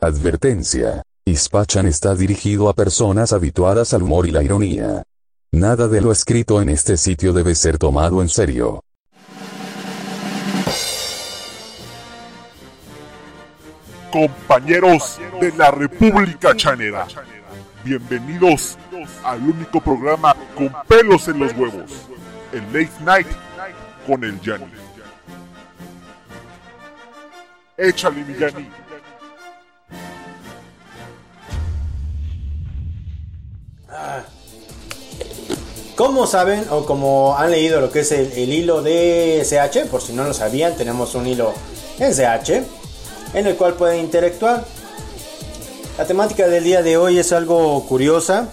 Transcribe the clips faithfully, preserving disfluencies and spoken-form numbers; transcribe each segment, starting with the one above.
Advertencia. Hispachan está dirigido a personas habituadas al humor y la ironía. Nada de lo escrito en este sitio debe ser tomado en serio. Compañeros de la República Chanera, bienvenidos al único programa con pelos en los huevos, el Late Night con el Yanni. Échale, mi Yanni. Como saben o como han leído lo que es el, el hilo de C H, por si no lo sabían, tenemos un hilo en C H en el cual pueden interactuar. La temática del día de hoy es algo curiosa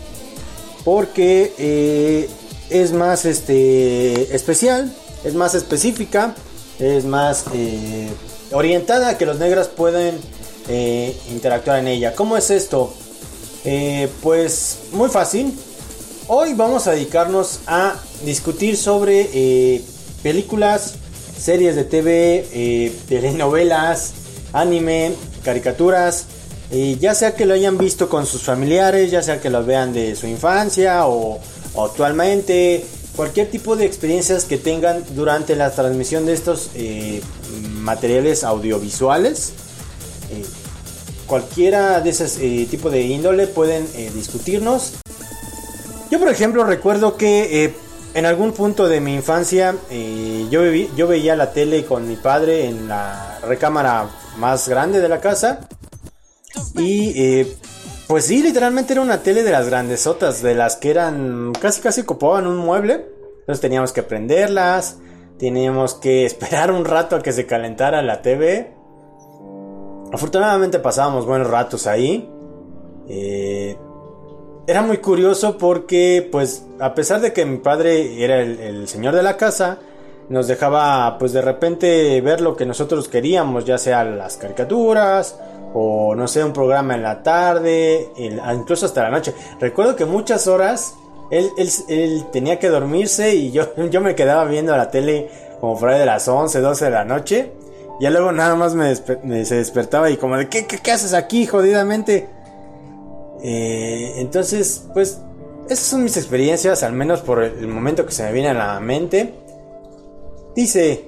porque eh, es más este, especial, es más específica, es más eh, orientada a que los negros pueden eh, interactuar en ella. ¿Cómo es esto? Eh, pues muy fácil. Hoy vamos a dedicarnos a discutir sobre eh, películas, series de T V, eh, telenovelas, anime, caricaturas, eh, ya sea que lo hayan visto con sus familiares, ya sea que lo vean de su infancia o, o actualmente, cualquier tipo de experiencias que tengan durante la transmisión de estos eh, materiales audiovisuales. Eh, cualquiera de esos eh, tipos de índole pueden eh, discutirnos. Yo, por ejemplo, recuerdo que eh, en algún punto de mi infancia eh, yo, vi, yo veía la tele con mi padre en la recámara más grande de la casa. Y eh, pues sí, literalmente era una tele de las grandesotas, de las que eran casi casi ocupaban un mueble. Entonces teníamos que prenderlas, teníamos que esperar un rato a que se calentara la T V. Afortunadamente pasábamos buenos ratos ahí. Eh... Era muy curioso porque, pues, a pesar de que mi padre era el, el señor de la casa, nos dejaba, pues, de repente ver lo que nosotros queríamos, ya sea las caricaturas, o no sé, un programa en la tarde, el, incluso hasta la noche. Recuerdo que muchas horas él, él, él tenía que dormirse y yo, yo me quedaba viendo la tele como por ahí de las once, doce de la noche. Y luego nada más me, desper- me se despertaba y como de, ¿qué, qué, qué haces aquí, jodidamente? Eh, entonces, pues, esas son mis experiencias, al menos por el momento que se me viene a la mente. Dice,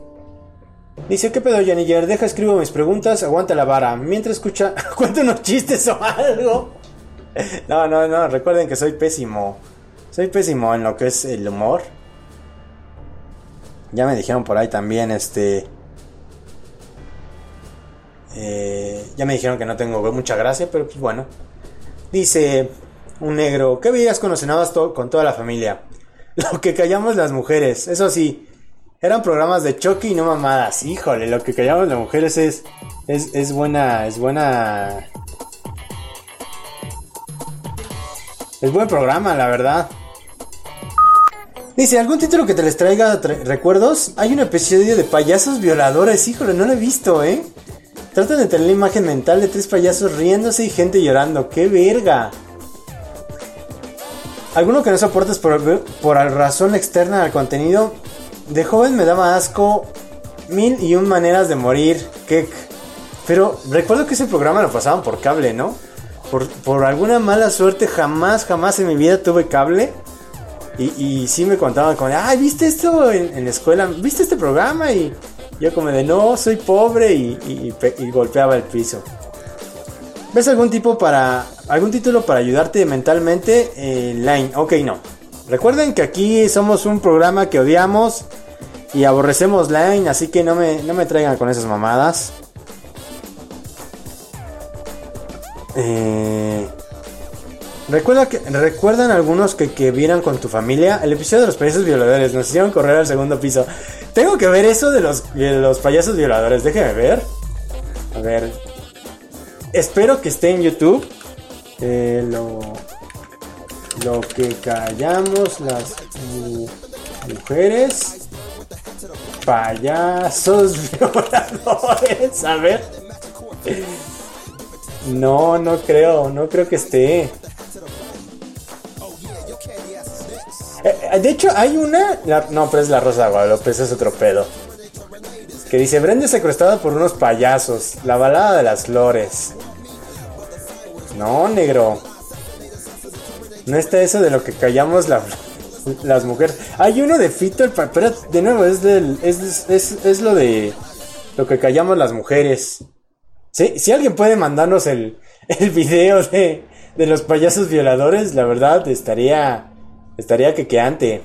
dice, ¿qué pedo, Janiller? Deja, escribo mis preguntas, aguanta la vara. Mientras escucha, cuenta unos chistes o algo. No, no, no, recuerden que soy pésimo. Soy pésimo en lo que es el humor. Ya me dijeron por ahí también, este... Eh, ya me dijeron que no tengo mucha gracia, pero pues bueno. Dice un negro, ¿qué veías cuando cenabas to- con toda la familia? Lo que callamos las mujeres, eso sí, eran programas de Chucky y no mamadas. Híjole, lo que callamos las mujeres es, es, es buena, es buena, es buen programa, la verdad. Dice, ¿algún título que te les traiga tra- recuerdos? Hay un episodio de payasos violadores, híjole, no lo he visto, ¿eh? Tratan de tener la imagen mental de tres payasos riéndose y gente llorando. ¡Qué verga! Alguno que no soportes por, por razón externa al contenido. De joven me daba asco mil y un maneras de morir. ¡Qué! Pero recuerdo que ese programa lo pasaban por cable, ¿no? Por, por alguna mala suerte jamás, jamás en mi vida tuve cable. Y, y sí me contaban como, ¡ay, viste esto en, en la escuela! ¿Viste este programa? Y... yo como de no, soy pobre y, y, y golpeaba el piso. ¿Ves algún tipo para algún título para ayudarte mentalmente? Eh, Line, ok, no. Recuerden que aquí somos un programa que odiamos y aborrecemos Line, así que no me, no me traigan con esas mamadas. Eh, recuerda que, ¿recuerdan algunos que, que vieran con tu familia? El episodio de los payasos violadores, nos hicieron correr al segundo piso. Tengo que ver eso de los, de los payasos violadores. Déjeme ver. A ver. Espero que esté en YouTube. Eh, lo, lo que callamos las mu- mujeres. Payasos violadores. A ver. No, no creo. No creo que esté. Eh, de hecho, hay una... La, no, pero es La Rosa de Guadalupe, ese es otro pedo. Que dice, Brenda secuestrada por unos payasos. La balada de las flores. No, negro. No está eso de lo que callamos la, las mujeres. Hay uno de Fito, pero de nuevo es, del, es, es, es lo de lo que callamos las mujeres. ¿Sí? Si alguien puede mandarnos el, el video de, de los payasos violadores, la verdad estaría estaría quequeante.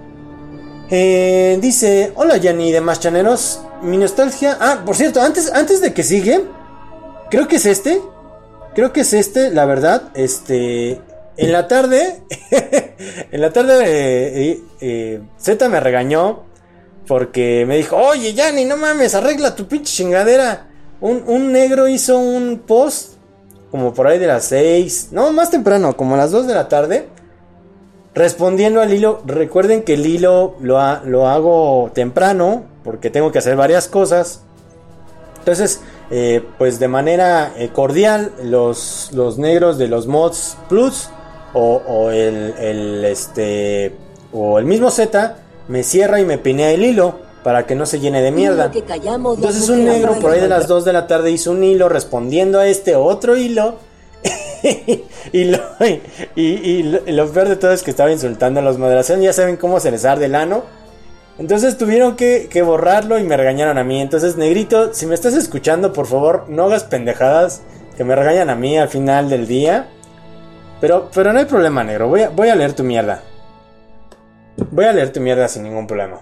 Eh, dice, hola Yanni y demás chaneros. Mi nostalgia... Ah, por cierto, antes, antes de que sigue, creo que es este. Creo que es este, la verdad. Este... En la tarde... en la tarde... Eh, eh, Z me regañó. Porque me dijo, oye Yanni, no mames, arregla tu pinche chingadera. Un, un negro hizo un post. Como por ahí de las seis. No, más temprano, como a las dos de la tarde. Respondiendo al hilo. Recuerden que el hilo lo, ha, lo hago temprano, porque tengo que hacer varias cosas. Entonces, eh, pues de manera eh, cordial, los, los negros de los mods plus o, o el, el este o el mismo Z me cierra y me pinea el hilo para que no se llene de mierda. Entonces un negro por ahí de las dos de la tarde hizo un hilo respondiendo a este otro hilo. y, lo, y, y, lo, y lo peor de todo es que estaba insultando a los moderación. Ya saben cómo se les arde el ano. Entonces tuvieron que, que borrarlo y me regañaron a mí. Entonces, negrito, si me estás escuchando, por favor, no hagas pendejadas que me regañan a mí al final del día. Pero, pero no hay problema, negro. Voy a, voy a leer tu mierda. Voy a leer tu mierda sin ningún problema.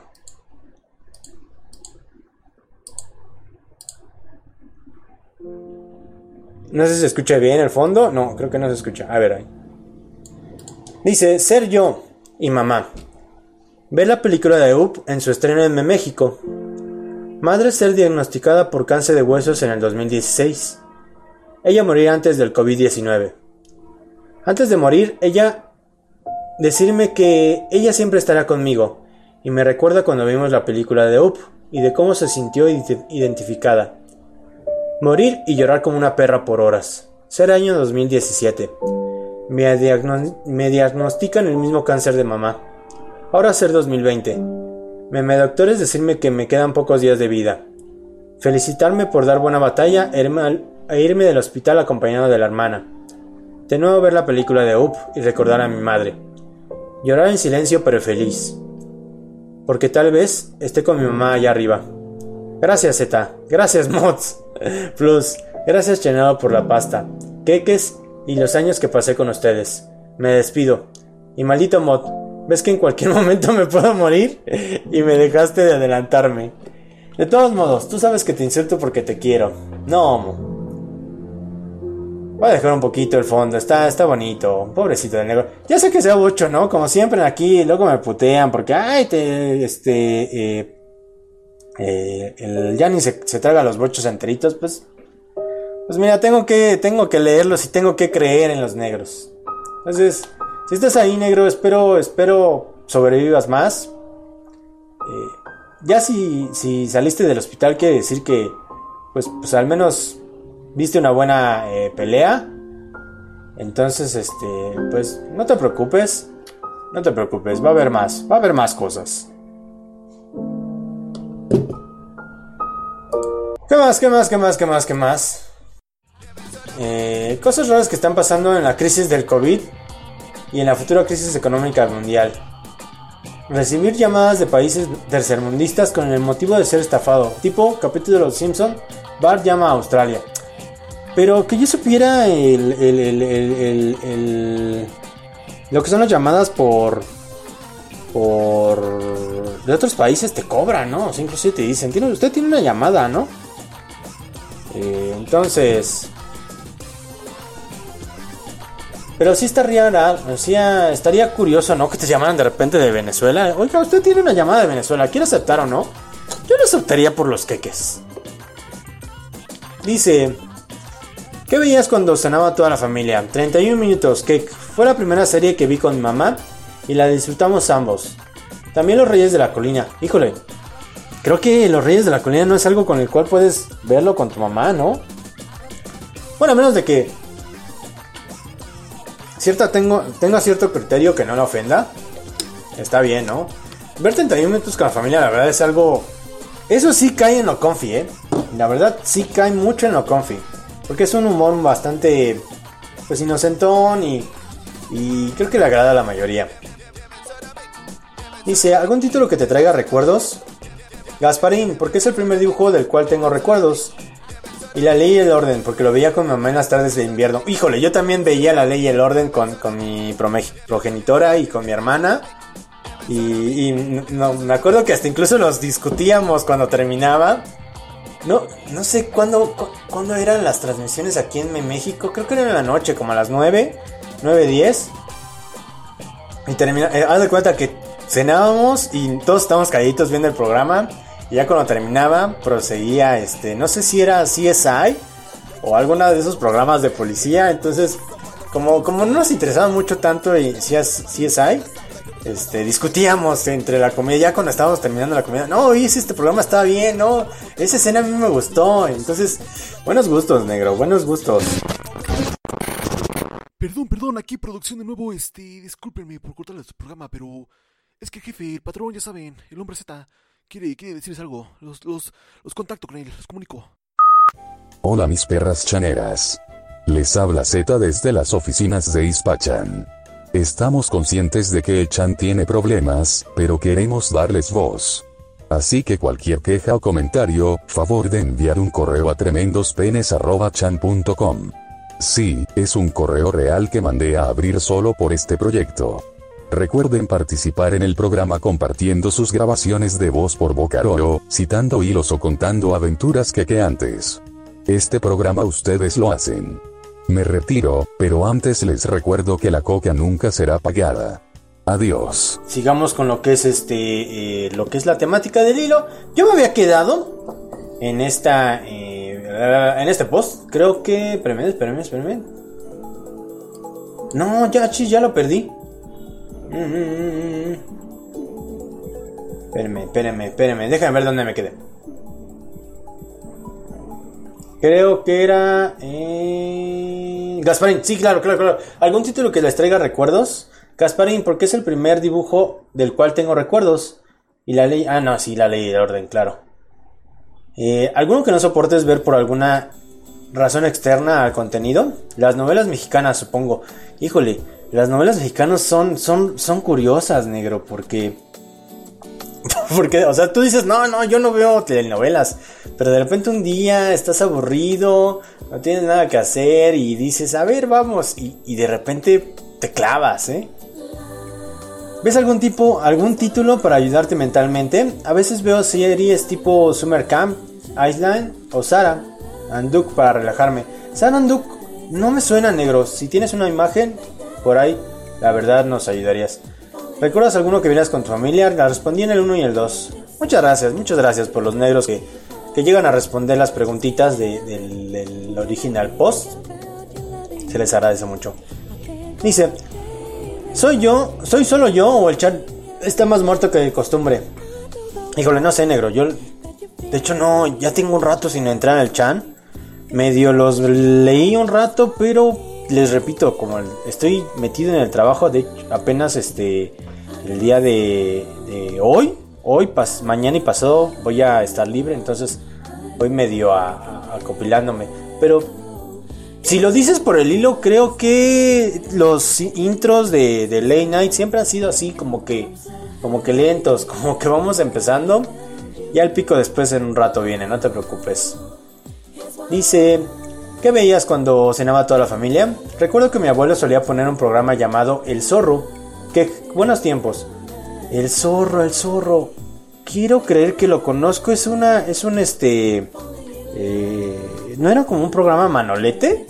No sé si se escucha bien el fondo. No, creo que no se escucha. A ver ahí. Dice, ser yo y mamá. Ver la película de Up en su estreno en México. Madre ser diagnosticada por cáncer de huesos en el dos mil dieciséis. Ella morir antes del covid diecinueve. Antes de morir, ella decirme que ella siempre estará conmigo. Y me recuerda cuando vimos la película de Up y de cómo se sintió identificada. Morir y llorar como una perra por horas. Ser año dos mil diecisiete. Me, diagno- me diagnostican el mismo cáncer de mamá. Ahora ser dos mil veinte. Meme doctores decirme que me quedan pocos días de vida. Felicitarme por dar buena batalla e irme, al, e irme del hospital acompañado de la hermana. De nuevo ver la película de Up y recordar a mi madre. Llorar en silencio pero feliz. Porque tal vez esté con mi mamá allá arriba. Gracias Z. Gracias Mods. Plus. Gracias Chenado por la pasta, queques y los años que pasé con ustedes. Me despido. Y maldito Mod, ves que en cualquier momento me puedo morir y me dejaste de adelantarme. De todos modos, tú sabes que te insulto porque te quiero. No, Mo. Voy a dejar un poquito el fondo, está, está bonito. Pobrecito del negro. Ya sé que sea bocho, ¿no? Como siempre aquí, luego me putean porque, ay, te, este, eh, eh, el Yanni se, se traga los bochos enteritos, pues. Pues mira, tengo que, tengo que leerlos y tengo que creer en los negros. Entonces, si estás ahí, negro, espero, espero sobrevivas más. Eh, ya si, si saliste del hospital quiere decir que, pues, pues al menos viste una buena eh, pelea. Entonces, este, pues, no te preocupes. No te preocupes, va a haber más, va a haber más cosas. ¿Qué más, qué más, qué más, qué más, qué más? Eh, cosas raras que están pasando en la crisis del COVID y en la futura crisis económica mundial. Recibir llamadas de países tercermundistas con el motivo de ser estafado. Tipo, capítulo de Los Simpson, Bart llama a Australia. Pero que yo supiera el, el, el, el, el, el lo que son las llamadas por por de otros países te cobran, ¿no? O sea, inclusive te dicen, ¿tiene, usted tiene una llamada, ¿no? Eh, entonces, pero sí estaría, sí, estaría curioso, ¿no? Que te llamaran de repente de Venezuela. Oiga, usted tiene una llamada de Venezuela, ¿quiere aceptar o no? Yo lo aceptaría por los queques. Dice, ¿qué veías cuando cenaba toda la familia? treinta y uno minutos, que fue la primera serie que vi con mi mamá y la disfrutamos ambos. También Los Reyes de la Colina. Híjole, creo que Los Reyes de la Colina no es algo con el cual puedes verlo con tu mamá, ¿no? Bueno, a menos de que cierta tengo, tenga cierto criterio que no la ofenda. Está bien, ¿no? Ver treinta y uno minutos con la familia, la verdad es algo Eso sí cae en lo confi, eh. La verdad sí cae mucho en lo confi. Porque es un humor bastante, pues, inocentón y, y creo que le agrada a la mayoría. Dice, ¿algún título que te traiga recuerdos? Gasparín, porque es el primer dibujo del cual tengo recuerdos. Y La Ley y el Orden, porque lo veía con mi mamá en las tardes de invierno. Híjole, yo también veía La Ley y el Orden con, con mi progenitora y con mi hermana. Y, y no, me acuerdo que hasta incluso los discutíamos cuando terminaba. No, no sé cuándo, cu cuándo eran las transmisiones aquí en México. Creo que eran en la noche, como a las nueve, nueve, diez. Y termina, eh, haz de cuenta que cenábamos y todos estábamos calladitos viendo el programa. Y ya cuando terminaba, proseguía, este, no sé si era C S I o alguno de esos programas de policía. Entonces, como, como no nos interesaba mucho tanto y C S I, este, discutíamos entre la comida. Ya cuando estábamos terminando la comida, no, oye, este programa estaba bien, no, esa escena a mí me gustó. Entonces, buenos gustos, negro, buenos gustos. Perdón, perdón, aquí producción de nuevo, este, discúlpenme por cortarles su programa, pero es que el jefe, el patrón, ya saben, el hombre Z... Quiere, quiere decirles algo. Los, los, los contacto con él, los comunico. Hola mis perras chaneras. Les habla Z desde las oficinas de Ispachan. Estamos conscientes de que el Chan tiene problemas, pero queremos darles voz. Así que cualquier queja o comentario, favor de enviar un correo a tremendospenes arroba chan punto com. Sí, es un correo real que mandé a abrir solo por este proyecto. Recuerden participar en el programa compartiendo sus grabaciones de voz por Bocaroro, citando hilos o contando aventuras quequeantes. Este programa ustedes lo hacen. Me retiro, pero antes les recuerdo que la coca nunca será pagada. Adiós. Sigamos con lo que es este, eh, lo que es la temática del hilo. Yo me había quedado en esta, eh, en este post. Creo que, espérenme, espérenme, espérenme. No, ya, chis, ya lo perdí. Mm-hmm. Espérenme, espérenme, espérenme. Déjame ver dónde me quedé. Creo que era... Eh... Gasparín, sí, claro, claro, claro. ¿Algún título que les traiga recuerdos? Gasparín, porque es el primer dibujo del cual tengo recuerdos. Y la ley... Ah, no, sí, la ley de orden, claro. Eh, ¿Alguno que no soportes ver por alguna razón externa al contenido? Las novelas mexicanas, supongo. Híjole... Las novelas mexicanas son, son, son curiosas, negro, porque... Porque, o sea, tú dices, no, no, yo no veo telenovelas. Pero de repente un día estás aburrido, no tienes nada que hacer y dices, a ver, vamos. Y, y de repente te clavas, ¿eh? ¿Ves algún tipo, algún título para ayudarte mentalmente? A veces veo series tipo Summer Camp, Island o Sarah and Duke para relajarme. Sarah and Duke no me suena, negro. Si tienes una imagen... por ahí, la verdad nos ayudarías. ¿Recuerdas alguno que vieras con tu familia? La respondí en el uno y el dos. Muchas gracias, muchas gracias por los negros que, que llegan a responder las preguntitas de, del, del original post. Se les agradece mucho. Dice, ¿soy yo? ¿Soy solo yo o el chat está más muerto que de costumbre? Híjole, no sé, negro. Yo, de hecho, no, ya tengo un rato sin entrar en el chat. Medio los leí un rato, pero... les repito, como estoy metido en el trabajo, de hecho, apenas este el día de, de hoy, hoy, pas, mañana y pasado voy a estar libre, entonces voy medio a, a, a copilándome. Pero si lo dices por el hilo, creo que los intros de, de Late Night siempre han sido así, como que, como que lentos, como que vamos empezando. Ya el pico después en un rato viene, no te preocupes. Dice... ¿qué veías cuando cenaba toda la familia? Recuerdo que mi abuelo solía poner un programa llamado El Zorro. ¡Qué buenos tiempos! El Zorro, el Zorro. Quiero creer que lo conozco. Es una, es un este... Eh, ¿no era como un programa Manolete?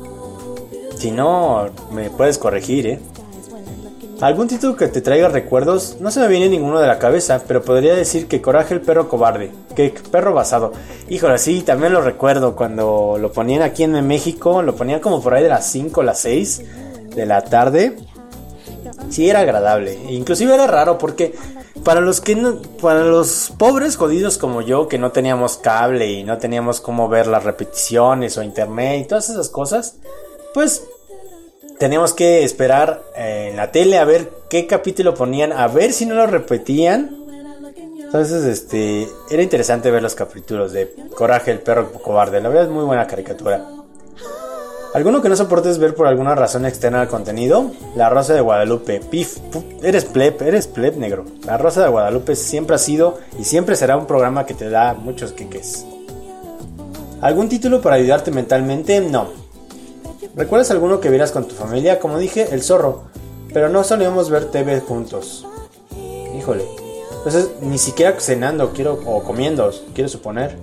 Si no, me puedes corregir, ¿eh? ¿Algún título que te traiga recuerdos? No se me viene ninguno de la cabeza, pero podría decir que Coraje el perro cobarde. Que perro basado. Híjole, sí, también lo recuerdo cuando lo ponían aquí en México. Lo ponían como por ahí de las cinco o las seis de la tarde. Sí, era agradable. Inclusive era raro porque para los que no, para los pobres jodidos como yo, que no teníamos cable y no teníamos cómo ver las repeticiones o internet y todas esas cosas, pues... teníamos que esperar eh, en la tele a ver qué capítulo ponían, a ver si no lo repetían. Entonces, este, era interesante ver los capítulos de Coraje, el perro cobarde. La verdad es muy buena caricatura. ¿Alguno que no soportes ver por alguna razón externa al contenido? La Rosa de Guadalupe. Pif, puf, eres pleb, eres pleb, negro. La Rosa de Guadalupe siempre ha sido y siempre será un programa que te da muchos queques. ¿Algún título para ayudarte mentalmente? No. ¿Recuerdas alguno que vieras con tu familia? Como dije, El Zorro. Pero no solíamos ver T V juntos. Híjole. Entonces, ni siquiera cenando quiero o comiendo, quiero suponer.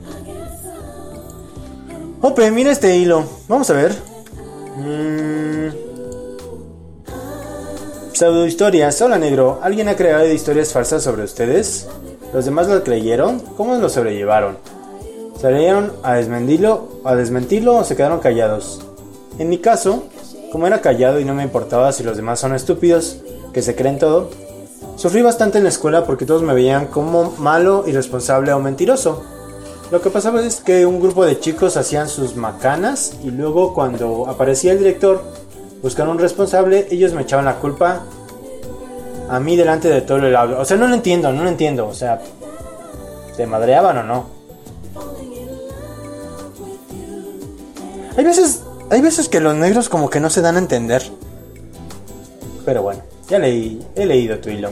Ope, mira este hilo. Vamos a ver. Mm. Pseudohistorias. Hola, negro. ¿Alguien ha creado historias falsas sobre ustedes? ¿Los demás lo creyeron? ¿Cómo lo sobrellevaron? ¿Salieron a desmentirlo, a desmentirlo o se quedaron callados? En mi caso, como era callado y no me importaba si los demás son estúpidos, que se creen todo, sufrí bastante en la escuela porque todos me veían como malo, irresponsable o mentiroso. Lo que pasaba es que un grupo de chicos hacían sus macanas y luego cuando aparecía el director buscando un responsable, ellos me echaban la culpa a mí delante de todo el aula. O sea, no lo entiendo, no lo entiendo. O sea, ¿se madreaban o no? Hay veces, hay veces que los negros como que no se dan a entender. Pero bueno, ya leí, he leído tu hilo.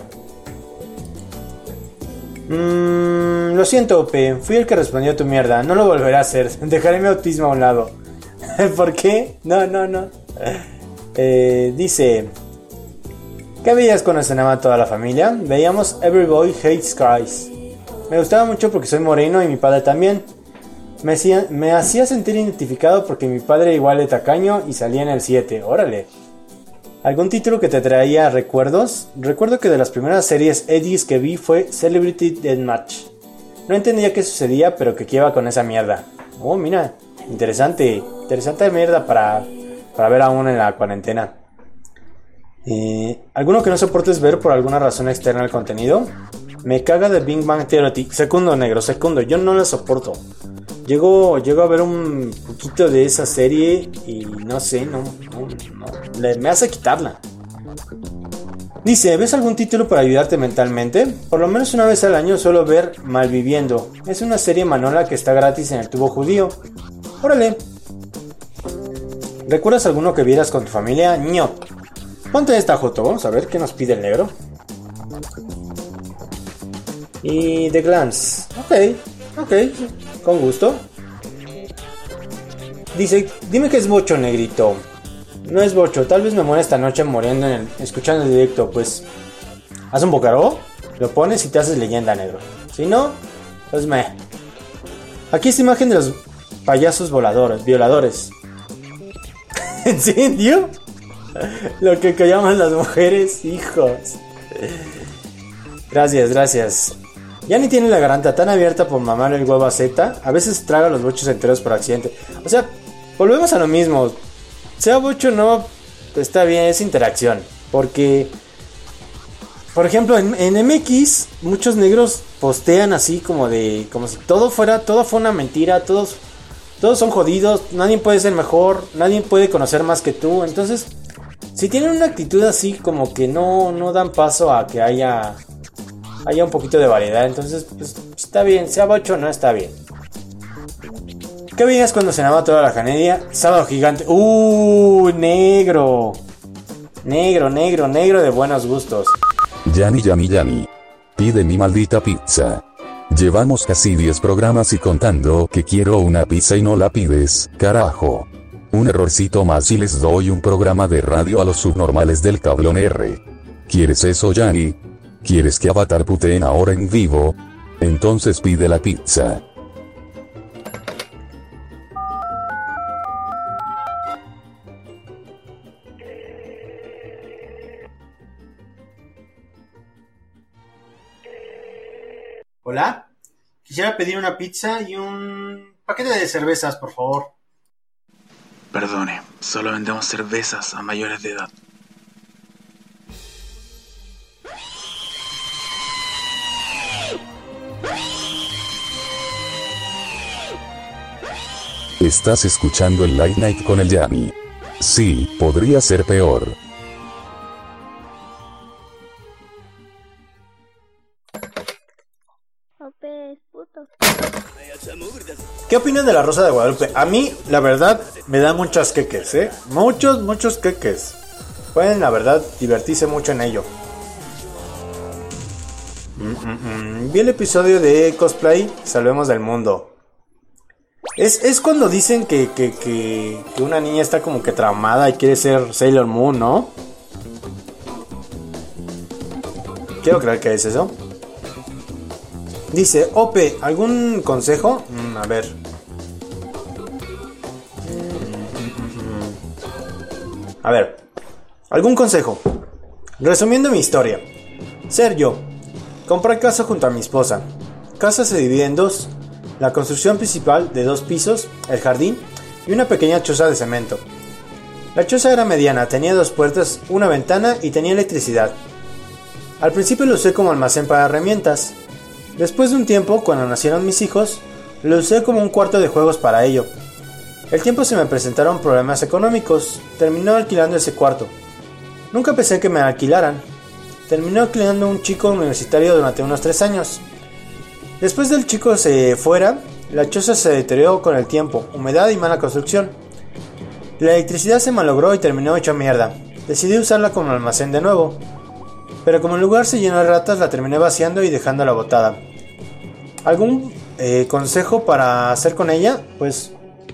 Mmm, lo siento, Ope, fui el que respondió a tu mierda. No lo volveré a hacer, dejaré mi autismo a un lado. ¿Por qué? No, no, no. Eh, dice: ¿qué veías cuando cenaba toda la familia? Veíamos Every Boy Hates Guys. Me gustaba mucho porque soy moreno y mi padre también. Me hacía, me hacía sentir identificado porque mi padre igual de tacaño y salía en el siete. Órale. ¿Algún título que te traía recuerdos? Recuerdo que de las primeras series Eddies que vi fue Celebrity Deathmatch. No entendía qué sucedía, pero que qué iba con esa mierda. Oh, mira, interesante. Interesante mierda para, para ver aún en la cuarentena. Eh, ¿Alguno que no soportes ver por alguna razón externa al contenido? Me caga de Big Bang Theory. Secundo, negro, secundo. Yo no la soporto. Llego, llego a ver un poquito de esa serie y no sé, no, no, no le, me hace quitarla. Dice: ¿ves algún título para ayudarte mentalmente? Por lo menos una vez al año suelo ver Malviviendo. Es una serie manola que está gratis en el tubo judío. Órale. ¿Recuerdas alguno que vieras con tu familia? ño. Ponte esta, Joto. Vamos a ver qué nos pide el negro. Y The Glance. Ok, ok. Con gusto. Dice: dime que es bocho, negrito. No es bocho, tal vez me muera esta noche muriendo en el, escuchando el directo. Pues haz un bocaró, lo pones y te haces leyenda, negro. Si no, pues me. Aquí esta imagen de los payasos voladores, violadores. ¿En serio? Lo que llaman las mujeres, hijos. Gracias, gracias. Ya ni tiene la garganta tan abierta por mamar el huevo a Z. A veces traga los bochos enteros por accidente. O sea, volvemos a lo mismo. Sea bocho o no, está bien, es interacción. Porque, por ejemplo, en, en M X, muchos negros postean así como de... Como si todo fuera, todo fue una mentira. Todos, todos son jodidos. Nadie puede ser mejor. Nadie puede conocer más que tú. Entonces, si tienen una actitud así como que no, no dan paso a que haya... haya un poquito de variedad, entonces pues está bien, sea bocho o no está bien. ¿Qué veías cuando cenaba toda la Canedia? Sábado Gigante. ¡Uh! Negro. Negro, negro, negro de buenos gustos. Yami, Yami, Yami. Pide mi maldita pizza. Llevamos casi diez programas y contando que quiero una pizza y no la pides, carajo. Un errorcito más y les doy un programa de radio a los subnormales del cablón R. ¿Quieres eso, Yami? ¿Quieres que Avatar puteen ahora en vivo? Entonces pide la pizza. Hola, quisiera pedir una pizza y un paquete de cervezas, por favor. Perdone, solo vendemos cervezas a mayores de edad. Estás escuchando el Late Night con el Yami. Sí, podría ser peor. ¿Qué opinan de La Rosa de Guadalupe? A mí, la verdad, me da muchos queques, ¿eh? Muchos, muchos queques. Pueden, la verdad, divertirse mucho en ello. Mm, mm, mm. Vi el episodio de Cosplay, Salvemos del Mundo. Es, es cuando dicen que, que, que, que una niña está como que traumada y quiere ser Sailor Moon, ¿no? Quiero creer que es eso. Dice, Ope, ¿algún consejo? Mm, a ver. A ver, ¿algún consejo? Resumiendo mi historia. Ser yo. Compré casa junto a mi esposa. Casa se divide en dos. La construcción principal de dos pisos, el jardín y una pequeña choza de cemento. La choza era mediana, tenía dos puertas, una ventana y tenía electricidad. Al principio lo usé como almacén para herramientas. Después de un tiempo, cuando nacieron mis hijos, lo usé como un cuarto de juegos para ello. El tiempo se me presentaron problemas económicos, terminó alquilando ese cuarto. Nunca pensé que me alquilaran. Terminó alquilando un chico universitario durante unos tres años. Después del chico se fuera, la choza se deterioró con el tiempo, humedad y mala construcción. La electricidad se malogró y terminó hecha mierda. Decidí usarla como almacén de nuevo. Pero como el lugar se llenó de ratas, la terminé vaciando y dejándola botada. ¿Algún eh, consejo para hacer con ella? Pues...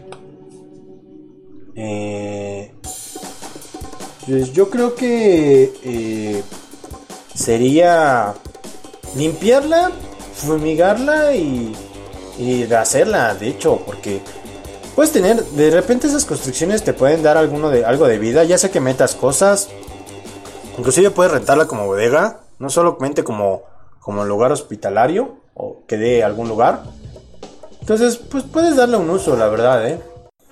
Eh, pues yo creo que... Eh, sería... limpiarla, fumigarla y... y hacerla, de hecho, porque... puedes tener... de repente esas construcciones te pueden dar alguno de, algo de vida, ya sea que metas cosas... Inclusive puedes rentarla como bodega, no solamente como, como lugar hospitalario o que dé algún lugar. Entonces, pues puedes darle un uso, la verdad, ¿eh?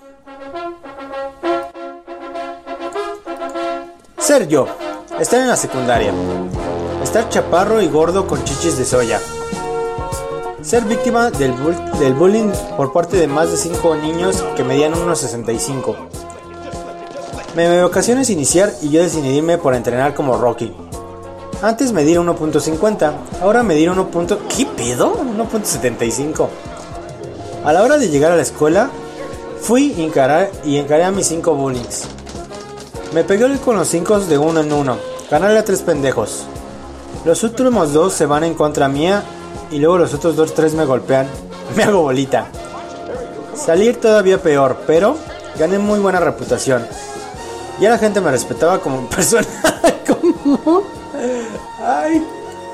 Ser yo, estar en la secundaria, estar chaparro y gordo con chichis de soya, ser víctima del, bull- del bullying por parte de más de cinco niños que medían uno sesenta y cinco. Me ocasiones iniciar y yo decidirme por entrenar como Rocky. Antes medir uno punto cincuenta, ahora medir uno. ¿Qué pedo? uno punto setenta y cinco. A la hora de llegar a la escuela, fui y encaré, y encaré a mis cinco bullings. Me pegué con los cinco de uno en uno, ganarle a tres pendejos. Los últimos dos se van en contra mía y luego los otros dos tres me golpean. Me hago bolita. Salir todavía peor, pero gané muy buena reputación. Ya la gente me respetaba como persona. Como... Ay.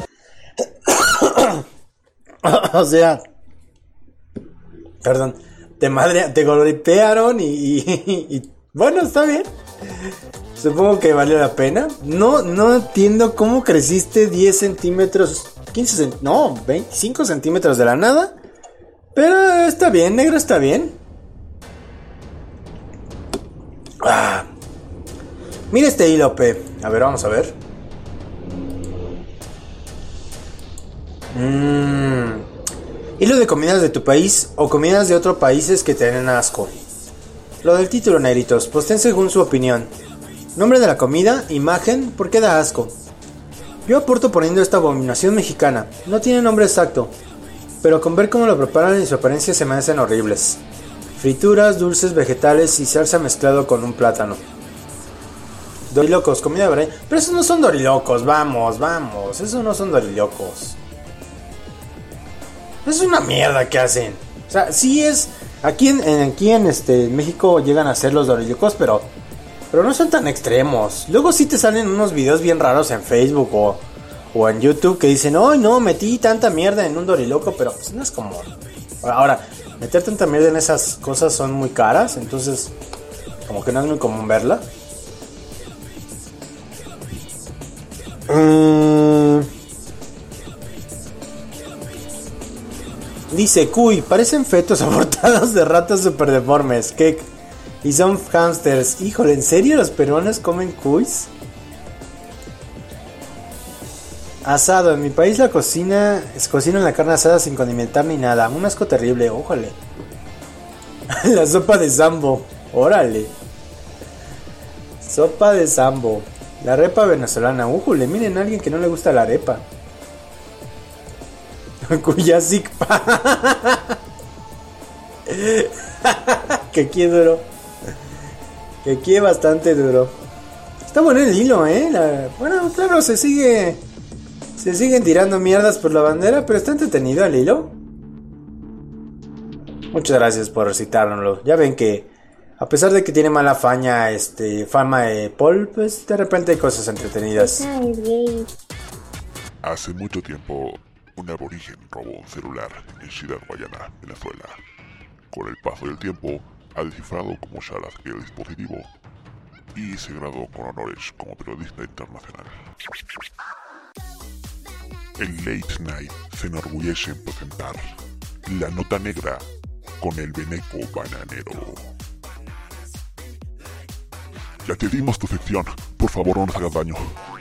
O sea. Perdón. Te madre, te golpearon y, y, y... Bueno, está bien. Supongo que valió la pena. No, no entiendo cómo creciste diez centímetros. quince centímetros. No, veinticinco centímetros de la nada. Pero está bien, negro, está bien. Ah. Mira este hilo, P. A ver, vamos a ver. Mmm. Hilo de comidas de tu país o comidas de otros países que te den asco. Lo del título, negritos, posten según su opinión. Nombre de la comida, imagen, ¿por qué da asco? Yo aporto poniendo esta abominación mexicana. No tiene nombre exacto, pero con ver cómo lo preparan y su apariencia se me hacen horribles. Frituras, dulces, vegetales y salsa mezclado con un plátano. Dorilocos, comida verdad. Pero esos no son dorilocos, vamos, vamos. Esos no son dorilocos. Es una mierda que hacen. O sea, sí es. Aquí en, en, aquí en este, México llegan a hacer los dorilocos, pero. Pero no son tan extremos. Luego sí te salen unos videos bien raros en Facebook o, o en YouTube que dicen, ¡ay no! Metí tanta mierda en un doriloco, pero pues no es como. Ahora, meter tanta mierda en esas cosas son muy caras, entonces. Como que no es muy común verla. Mm. Dice, cuy, parecen fetos abortados de ratas super deformes. ¿Qué? Y son hamsters. Híjole, ¿en serio los peruanos comen cuys? Asado, en mi país la cocina es cocinan la carne asada sin condimentar ni nada. Un asco terrible, ójale. La sopa de sambo, órale. Sopa de sambo. La arepa venezolana, újule, miren a alguien que no le gusta la arepa. Cuyasicpa. Que aquí es duro. Que aquí es bastante duro. Está bueno el hilo, eh. La... Bueno, claro, se sigue. Se siguen tirando mierdas por la bandera, pero está entretenido el hilo. Muchas gracias por recitárnoslo. Ya ven que, a pesar de que tiene mala faña, este, fama de Paul, pues de repente hay cosas entretenidas. Hace mucho tiempo, un aborigen robó un celular en Ciudad Guayana, Venezuela. Con el paso del tiempo, ha descifrado como Sharas el dispositivo y se graduó con honores como periodista internacional. El Late Night se enorgullece en presentar La Nota Negra con el Beneco Bananero. Ya te dimos tu sección, por favor no nos hagas daño.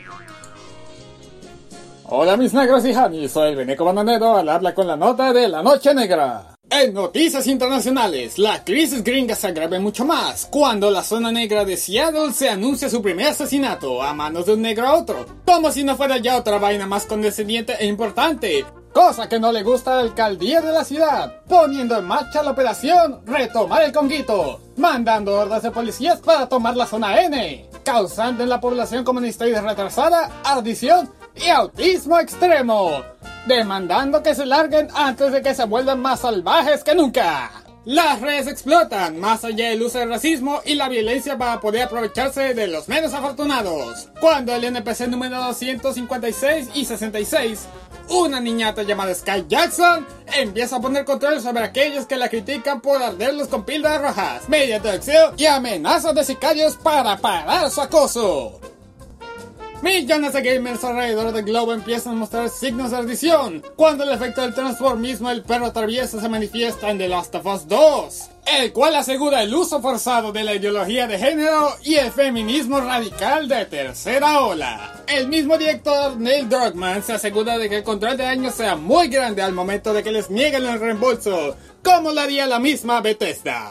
Hola mis negros y Janis, soy el Beneco Bananero al habla con la nota de la Noche Negra. En noticias internacionales, la crisis gringa se agrava mucho más cuando la zona negra de Seattle se anuncia su primer asesinato a manos de un negro a otro, como si no fuera ya otra vaina más condescendiente e importante, cosa que no le gusta a la alcaldía de la ciudad, poniendo en marcha la operación Retomar el Conguito, mandando hordas de policías para tomar la zona N, causando en la población comunista y retrasada ardición y autismo extremo, demandando que se larguen antes de que se vuelvan más salvajes que nunca. Las redes explotan, más allá del uso del racismo y la violencia para poder aprovecharse de los menos afortunados. Cuando el N P C número doscientos cincuenta y seis y sesenta y seis, una niñata llamada Sky Jackson, empieza a poner control sobre aquellos que la critican por arderlos con píldoras rojas, mediante acción y amenazas de sicarios para parar su acoso. Millones de gamers alrededor del globo empiezan a mostrar signos de ardición cuando el efecto del transformismo del perro travieso se manifiesta en The Last of Us dos, el cual asegura el uso forzado de la ideología de género y el feminismo radical de tercera ola. El mismo director Neil Druckmann se asegura de que el control de daño sea muy grande al momento de que les nieguen el reembolso, como lo haría la misma Bethesda.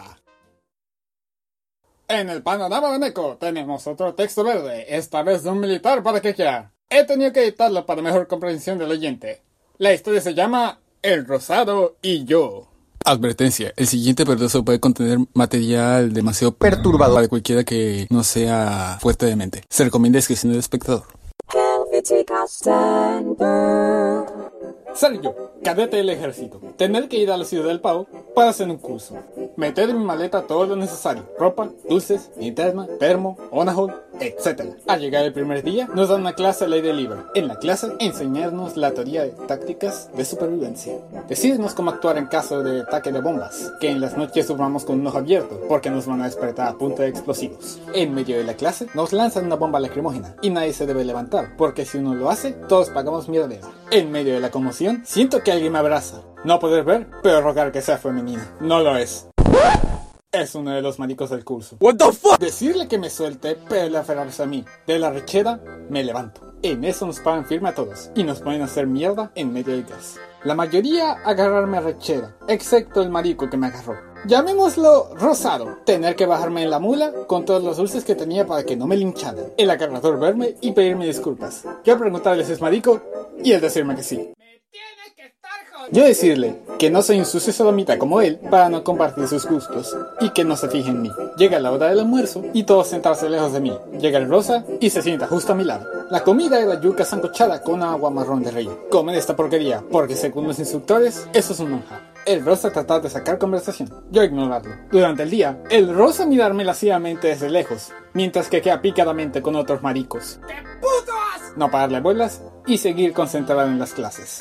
En el panorama Beneco tenemos otro texto verde, esta vez de un militar para quequear. He tenido que editarlo para mejor comprensión del oyente. La historia se llama El Rosado y yo. Advertencia, el siguiente verso puede contener material demasiado perturbador para cualquiera que no sea fuerte de mente. Se recomienda discreción del espectador. Ser yo, cadete del ejército, tener que ir a la ciudad del Pavo para hacer un curso, meter en mi maleta todo lo necesario, ropa, dulces, linterna, termo, onahol, etcétera. Al llegar el primer día, nos dan una clase al aire libre. En la clase, enseñarnos la teoría de tácticas de supervivencia, decirnos cómo actuar en caso de ataque de bombas, que en las noches durmamos con un ojo abierto, porque nos van a despertar a punta de explosivos. En medio de la clase, nos lanzan una bomba lacrimógena, y nadie se debe levantar, porque si uno lo hace, todos pagamos mierdera. En medio de la conmoción, siento que alguien me abraza. No poder ver, pero rogar que sea femenina. No lo es. Es uno de los maricos del curso. What the fuck? Decirle que me suelte, pero él aferrarse a mí. De la rechera, me levanto. En eso nos paran firme a todos, y nos ponen a hacer mierda en medio del gas. La mayoría agarrarme a rechera, excepto el marico que me agarró. Llamémoslo rosado. Tener que bajarme en la mula con todos los dulces que tenía para que no me lincharan. El agarrador verme y pedirme disculpas. Yo preguntarle si es marico, y él decirme que sí. Yo decirle que no soy un sucio sodomita como él para no compartir sus gustos y que no se fije en mí. Llega la hora del almuerzo y todos sentarse lejos de mí. Llega el rosa y se sienta justo a mi lado. La comida era yuca sancochada con agua marrón de rey. Comen esta porquería porque según los instructores eso es un manjar. El rosa tratar de sacar conversación, yo ignorarlo. Durante el día, el rosa mirarme lascivamente desde lejos, mientras que queda picadamente con otros maricos. ¡Qué putos! No pararle bolas y seguir concentrado en las clases.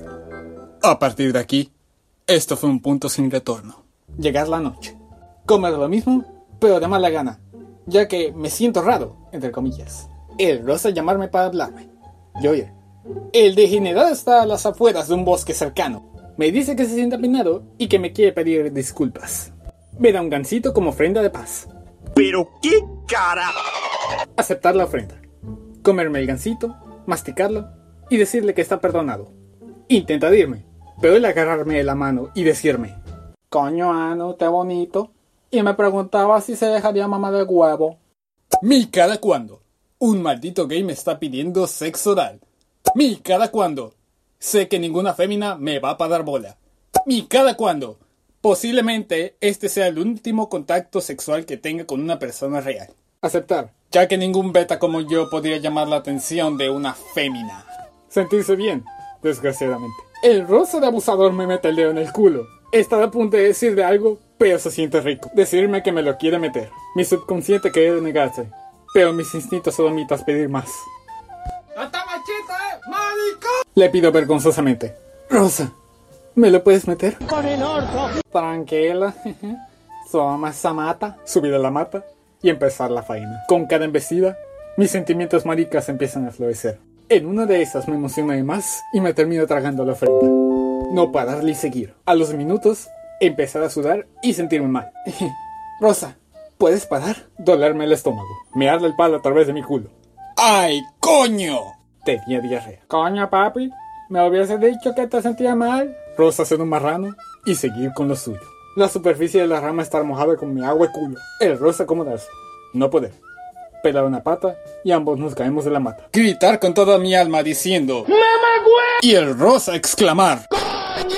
A partir de aquí, esto fue un punto sin retorno. Llegar la noche. Comer lo mismo, pero de mala gana, ya que me siento raro, entre comillas. El rosa llamarme para hablarme. Yo ir. El degenerado está a las afueras de un bosque cercano. Me dice que se siente apenado y que me quiere pedir disculpas. Me da un gansito como ofrenda de paz. ¿Pero qué cara? Aceptar la ofrenda. Comerme el gansito, masticarlo y decirle que está perdonado. Intenta irme, pero él agarrarme de la mano y decirme: coño, ano, te bonito. Y me preguntaba si se dejaría mamar el huevo. ¿Mi cada cuándo? Un maldito gay me está pidiendo sexo oral. ¿Mi cada cuándo? Sé que ninguna fémina me va a dar bola. ¿Mi cada cuándo? Posiblemente este sea el último contacto sexual que tenga con una persona real. Aceptar, ya que ningún beta como yo podría llamar la atención de una fémina. Sentirse bien, desgraciadamente. El rosa de abusador me mete el dedo en el culo. Estar a punto de decirle algo, pero se siente rico. Decirme que me lo quiere meter. Mi subconsciente quiere negarse, pero mis instintos solo a pedir más. ¡Hasta machete, marico! Le pido vergonzosamente. Rosa, ¿me lo puedes meter? Con el orto. Tranquila. Toma esa mata. Subir a la mata y empezar la faena. Con cada embestida, mis sentimientos maricas empiezan a florecer. En una de esas me emociona de más y me termino tragando la ofrenda. No pararle y seguir. A los minutos, empezar a sudar y sentirme mal. Rosa, ¿puedes parar? Dolerme el estómago. Mearle el palo a través de mi culo. ¡Ay, coño! Tenía diarrea. Coño, papi, me hubiese dicho que te sentía mal. Rosa hacer un marrano y seguir con lo suyo. La superficie de la rama estar mojada con mi agua y culo. El rosa acomodarse. No poder. Pelar una pata y ambos nos caemos de la mata. Gritar con toda mi alma diciendo ¡Mamá, güey! Y el rosa exclamar ¡Coño!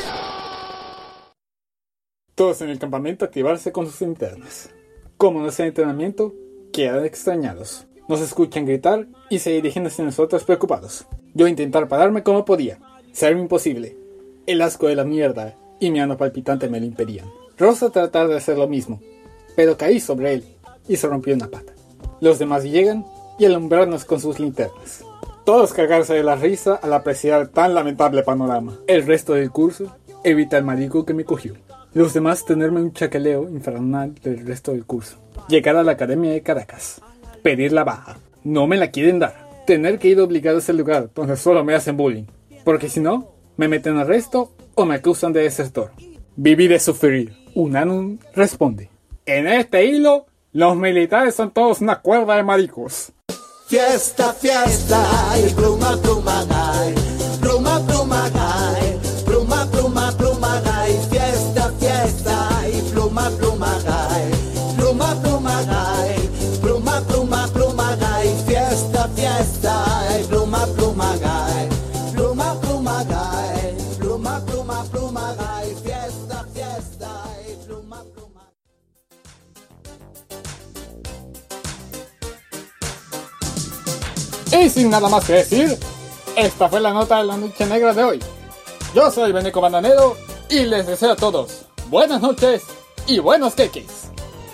Todos en el campamento activarse con sus linternas. Como no sea entrenamiento, quedan extrañados. Nos escuchan gritar y se dirigen hacia nosotros preocupados. Yo intentar pararme como podía. Serme imposible. El asco de la mierda y mi ano palpitante me lo impedían. Rosa tratar de hacer lo mismo, pero caí sobre él y se rompió una pata. Los demás llegan y alumbrarnos con sus linternas. Todos cagarse de la risa al apreciar tan lamentable panorama. El resto del curso evita el marico que me cogió. Los demás tenerme un chaqueleo infernal del resto del curso. Llegar a la Academia de Caracas. Pedir la baja. No me la quieren dar. Tener que ir obligado a ese lugar donde solo me hacen bullying. Porque si no, me meten arresto o me acusan de desertor. Viví de sufrir. Unanum responde. En este hilo, los militares son todos una cuerda de maricos. Fiesta, fiesta, y pluma, pluma, gay. Pluma, pluma, gay. Pluma, pluma, pluma, gay. Fiesta, fiesta, y pluma, pluma, gay. Pluma, pluma, gay. Pluma, pluma, pluma, gay. Fiesta, fiesta, y pluma, pluma, gay. Pluma, pluma, gay. Pluma, pluma, pluma, gay. Fiesta, fiesta, y pluma, pluma. Y sin nada más que decir, esta fue la nota de la noche negra de hoy. Yo soy Beneco Bananero y les deseo a todos buenas noches y buenos queques.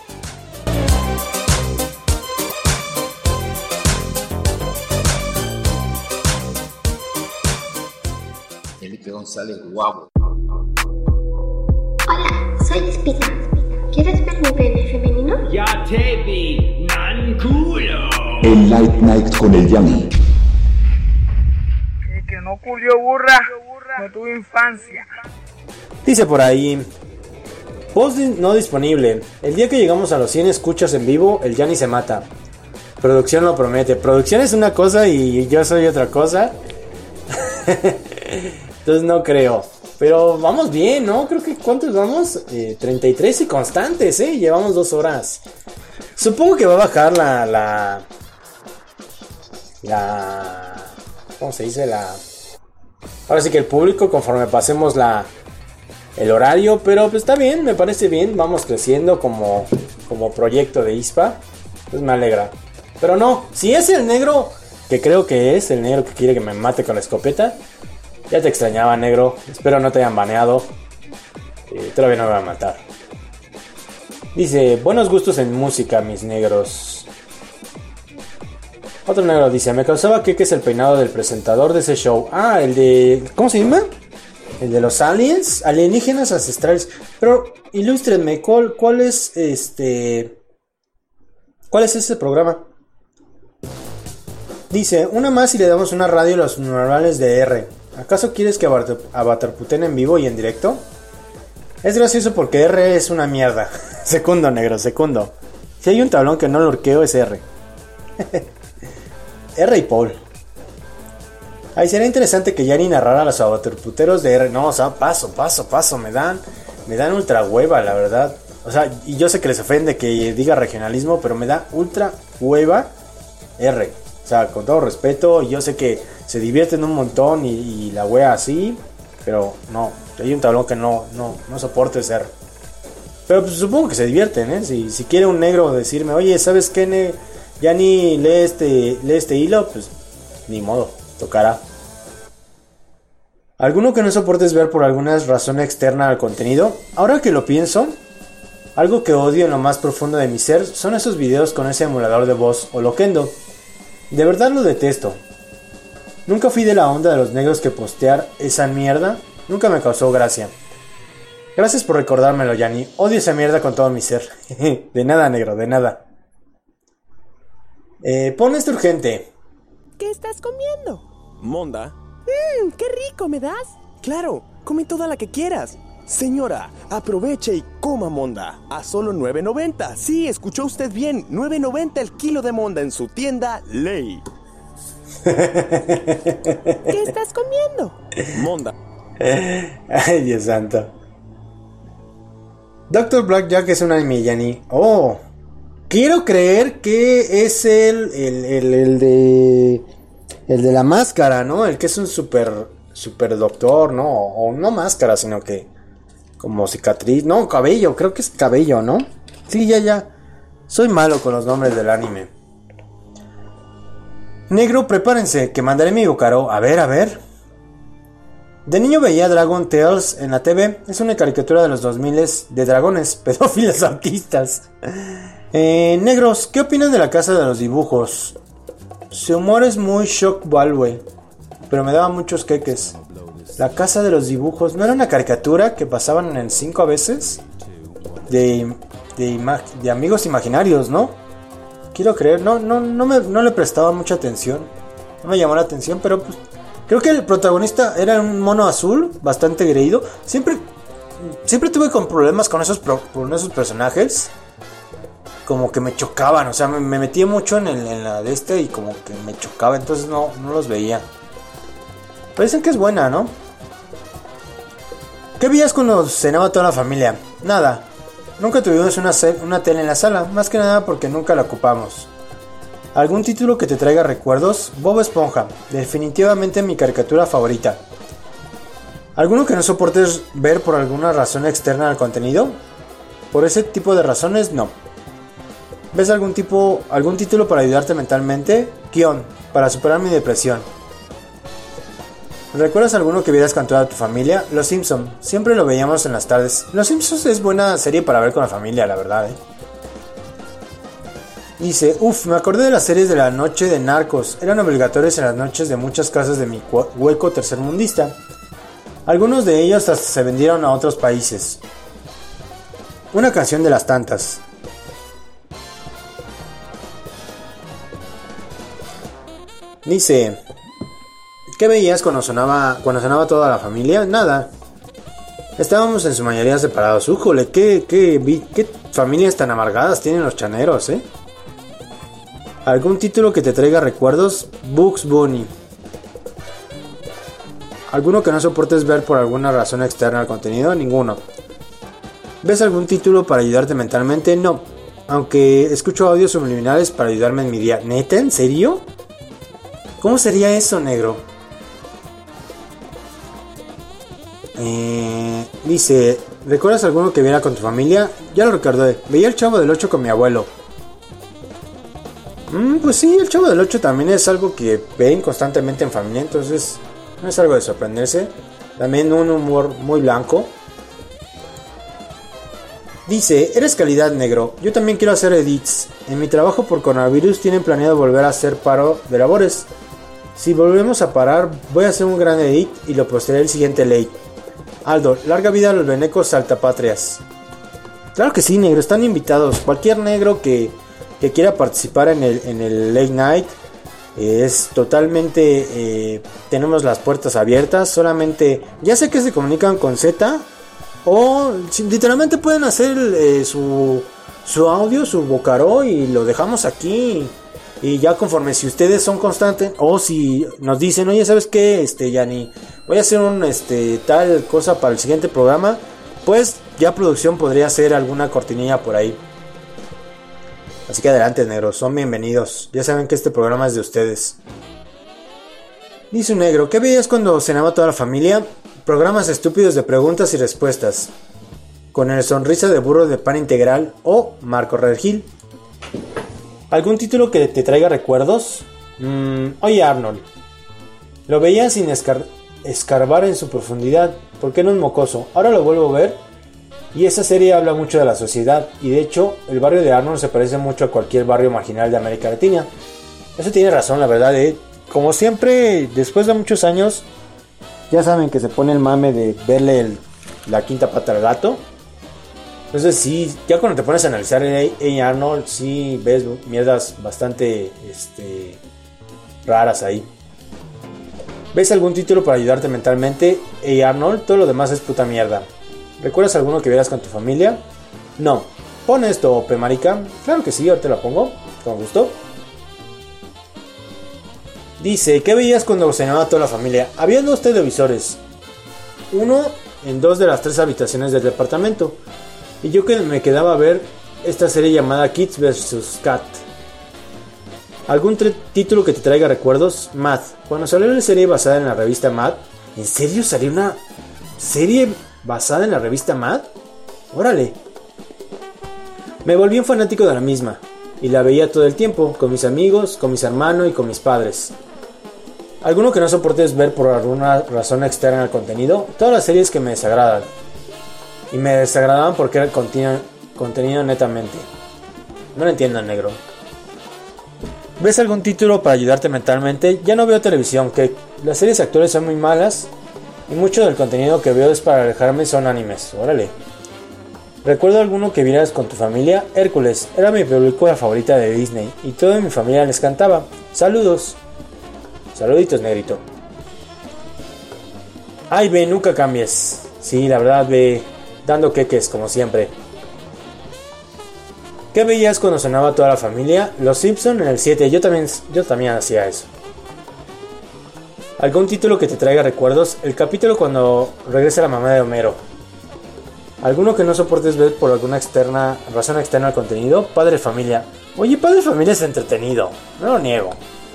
Felipe González, guapo. Hola, soy Espina. ¿Quieres ver mi pene femenino? Ya te vi, nan culo. El Light Night con el Yami. Que, que no culió burra, no tuvo infancia. Dice por ahí: post no disponible. El día que llegamos a los cien escuchas en vivo, el Yanni se mata. Producción lo promete. Producción es una cosa y yo soy otra cosa. Entonces no creo. Pero vamos bien, ¿no? Creo que ¿cuántos vamos? Eh, treinta y tres y constantes, ¿eh? Llevamos dos horas. Supongo que va a bajar la... La... la ¿cómo se dice? La... Ahora sí que el público conforme pasemos la... el horario. Pero pues está bien, me parece bien. Vamos creciendo como... como proyecto de I S P A. Pues me alegra. Pero no, si es el negro... que creo que es el negro que quiere que me mate con la escopeta... Ya te extrañaba, negro. Espero no te hayan baneado. Eh, todavía no me va a matar. Dice: buenos gustos en música, mis negros. Otro negro dice: me causaba que es el peinado del presentador de ese show. Ah, el de... ¿cómo se llama? El de los aliens. Alienígenas ancestrales. Pero, ilústrenme, ¿cuál, cuál es este... ¿cuál es ese programa? Dice: una más y le damos una radio a los normales de R. ¿Acaso quieres que avatarputen en vivo y en directo? Es gracioso porque R es una mierda. Secundo, negro, secundo. Si hay un tablón que no lo urqueo es R. R y Paul. Ahí sería interesante que Yanni narrara a los avatarputeros de R. No, o sea, paso, paso, paso. Me dan, me dan ultra hueva, la verdad. O sea, y yo sé que les ofende que diga regionalismo, pero me da ultra hueva R. O sea, con todo respeto, yo sé que se divierten un montón y, y la wea así, pero no, hay un tablón que no, no, no soporte ser. Pero pues supongo que se divierten, ¿eh? Si, si quiere un negro decirme, oye, ¿sabes qué? Ne- ya ni lee este, lee este hilo, pues ni modo, tocará. ¿Alguno que no soportes ver por alguna razón externa al contenido? Ahora que lo pienso, algo que odio en lo más profundo de mi ser son esos videos con ese emulador de voz o loquendo. De verdad lo detesto. Nunca fui de la onda de los negros que postear esa mierda, nunca me causó gracia. Gracias por recordármelo, Yanni. Odio esa mierda con todo mi ser. De nada, negro, de nada. Eh, pon esto urgente. ¿Qué estás comiendo? Monda. Mmm, qué rico, ¿me das? Claro, come toda la que quieras. Señora, aproveche y coma monda a solo nueve noventa. Sí, escuchó usted bien, nueve noventa el kilo de monda en su tienda Ley. ¿Qué estás comiendo? Monda. Ay, Dios santo. Doctor Blackjack es un anime, Yanni. Oh, quiero creer que es el, el, el, el de... El de la máscara, ¿no? El que es un super, super doctor, ¿no? O no máscara, sino que... Como cicatriz, no, cabello, creo que es cabello, ¿no? Sí, ya, ya. Soy malo con los nombres del anime. Negro, prepárense, que mandaré mi Bocaro. A ver, a ver. De niño veía Dragon Tales en la T V. Es una caricatura de los dos mil de dragones, pedófilos autistas. Eh, negros, ¿qué opinan de la casa de los dibujos? Su humor es muy shock value, pero me daba muchos queques. La casa de los dibujos, ¿no era una caricatura que pasaban en el cinco a veces? De, de, ima- de amigos imaginarios, ¿no? Quiero creer, no, no, no, me, no le prestaba mucha atención. No me llamó la atención, pero pues... Creo que el protagonista era un mono azul, bastante creído. Siempre, siempre tuve con problemas con esos, pro, con esos personajes. Como que me chocaban, o sea, me, me metía mucho en, el, en la de este y como que me chocaba, entonces no, no los veía. Pero dicen que es buena, ¿no? ¿Qué veías cuando cenaba toda la familia? Nada. Nunca tuvimos una, una tele en la sala, más que nada porque nunca la ocupamos. ¿Algún título que te traiga recuerdos? Bob Esponja, definitivamente mi caricatura favorita. ¿Alguno que no soportes ver por alguna razón externa al contenido? Por ese tipo de razones, no. ¿Ves algún tipo, algún título para ayudarte mentalmente? Kion, para superar mi depresión. ¿Recuerdas alguno que vieras con toda tu familia? Los Simpsons, siempre lo veíamos en las tardes. Los Simpsons es buena serie para ver con la familia, la verdad, ¿eh? Dice, uff, me acordé de las series de la noche de Narcos. Eran obligatorias en las noches de muchas casas de mi hueco tercermundista. Algunos de ellos hasta se vendieron a otros países. Una canción de las tantas. Dice, ¿qué veías cuando sonaba, cuando sonaba toda la familia? Nada. Estábamos en su mayoría separados. Újole, qué, qué, qué familias tan amargadas tienen los chaneros, ¿eh? ¿Algún título que te traiga recuerdos? Bugs Bunny. ¿Alguno que no soportes ver por alguna razón externa al contenido? Ninguno. ¿Ves algún título para ayudarte mentalmente? No. Aunque escucho audios subliminales para ayudarme en mi día. ¿Neta? ¿En serio? ¿Cómo sería eso, negro? Eh, dice, ¿recuerdas alguno que viera con tu familia? Ya lo recordé. Veía el Chavo del ocho con mi abuelo. Mm, pues sí, el Chavo del ocho también es algo que ven constantemente en familia, entonces no es algo de sorprenderse. También un humor muy blanco. Dice, eres calidad, negro. Yo también quiero hacer edits. En mi trabajo por coronavirus tienen planeado volver a hacer paro de labores. Si volvemos a parar, voy a hacer un gran edit y lo postearé el siguiente late. Aldo, larga vida a los venecos saltapatrias. Claro que sí, negro, están invitados. Cualquier negro que, que quiera participar en el, en el late night eh, es totalmente... Eh, tenemos las puertas abiertas. Solamente, ya sé que se comunican con Z o si, literalmente pueden hacer eh, su, su audio, su Bocaro y lo dejamos aquí. Y ya conforme si ustedes son constantes o si nos dicen, oye, ¿sabes qué? Este, Yanni, voy a hacer un este tal cosa para el siguiente programa, pues ya producción podría hacer alguna cortinilla por ahí. Así que adelante, negros, son bienvenidos. Ya saben que este programa es de ustedes. Dice un negro, ¿qué veías cuando cenaba toda la familia? Programas estúpidos de preguntas y respuestas. con el sonrisa de burro de pan integral o Marco Regil. ¿Algún título que te traiga recuerdos? Mm, oye Arnold, lo veía sin escar- escarbar en su profundidad porque era un mocoso. Ahora lo vuelvo a ver y esa serie habla mucho de la sociedad y de hecho el barrio de Arnold se parece mucho a cualquier barrio marginal de América Latina. Eso tiene razón, la verdad, ¿eh? Como siempre, después de muchos años, ya saben que se pone el mame de verle el, la quinta pata al gato. Entonces sí, ya cuando te pones a analizar el Hey Arnold, sí ves mierdas bastante este, raras ahí. ¿Ves algún título para ayudarte mentalmente? Hey Arnold, todo lo demás es puta mierda. ¿Recuerdas alguno que vieras con tu familia? No. Pon esto, Ope marica. Claro que sí, ahorita lo pongo, con gusto. Dice, ¿qué veías cuando cenaba toda la familia? Había dos televisores. Uno en dos de las tres habitaciones del departamento. Y yo que me quedaba a ver esta serie llamada Kids versus. Kat. ¿Algún tre- título que te traiga recuerdos? Mad. Cuando salió la serie basada en la revista Mad. ¿En serio salió una serie basada en la revista Mad? Órale. Me volví un fanático de la misma. Y la veía todo el tiempo, con mis amigos, con mis hermanos y con mis padres. ¿Alguno que no soportes ver por alguna razón externa al contenido? Todas las series que me desagradan. Y me desagradaban porque era el contenido, contenido netamente. No lo entiendo, negro. ¿Ves algún título para ayudarte mentalmente? Ya no veo televisión, que las series actuales son muy malas. Y mucho del contenido que veo es para alejarme son animes. Órale. ¿Recuerdo alguno que vieras con tu familia? Hércules, era mi película favorita de Disney. Y toda mi familia les cantaba. Saludos. Saluditos, negrito. Ay, ve, nunca cambies. Sí, la verdad, ve, dando queques, como siempre. ¿Qué veías cuando sonaba toda la familia? Los Simpson en el siete, yo también, yo también hacía eso. ¿Algún título que te traiga recuerdos? El capítulo cuando regresa la mamá de Homero. ¿Alguno que no soportes ver por alguna externa razón externa al contenido? Padre Familia. Oye, Padre Familia es entretenido, no lo niego.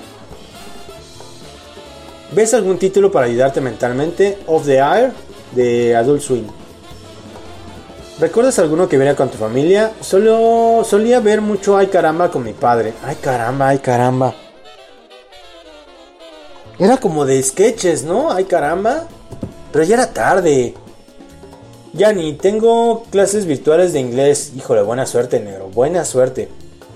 ¿Ves algún título para ayudarte mentalmente? Off the Air de Adult Swim. ¿Recuerdas alguno que viera con tu familia? Solo solía ver mucho Ay Caramba con mi padre. Ay caramba, ay caramba. Era como de sketches, ¿no? Ay caramba. Pero ya era tarde. Ya ni tengo clases virtuales de inglés. Híjole, buena suerte, negro. Buena suerte.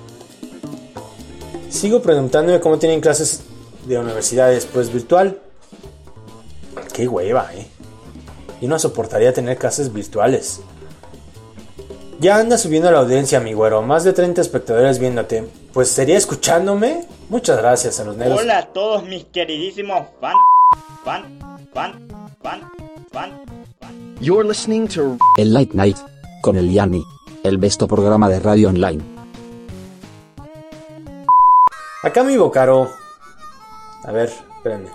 Sigo preguntándome cómo tienen clases de universidades, pues virtual. Qué hueva, eh. Yo no soportaría tener clases virtuales. Ya anda subiendo la audiencia, mi güero. Más de treinta espectadores viéndote. Pues sería escuchándome. Muchas gracias a los negros. Hola a todos mis queridísimos fan, fan, fan, fan, fan. You're listening to El Late Night con el Yanni, el besto programa de radio online. Acá mi Bocaro. A ver, espérenme.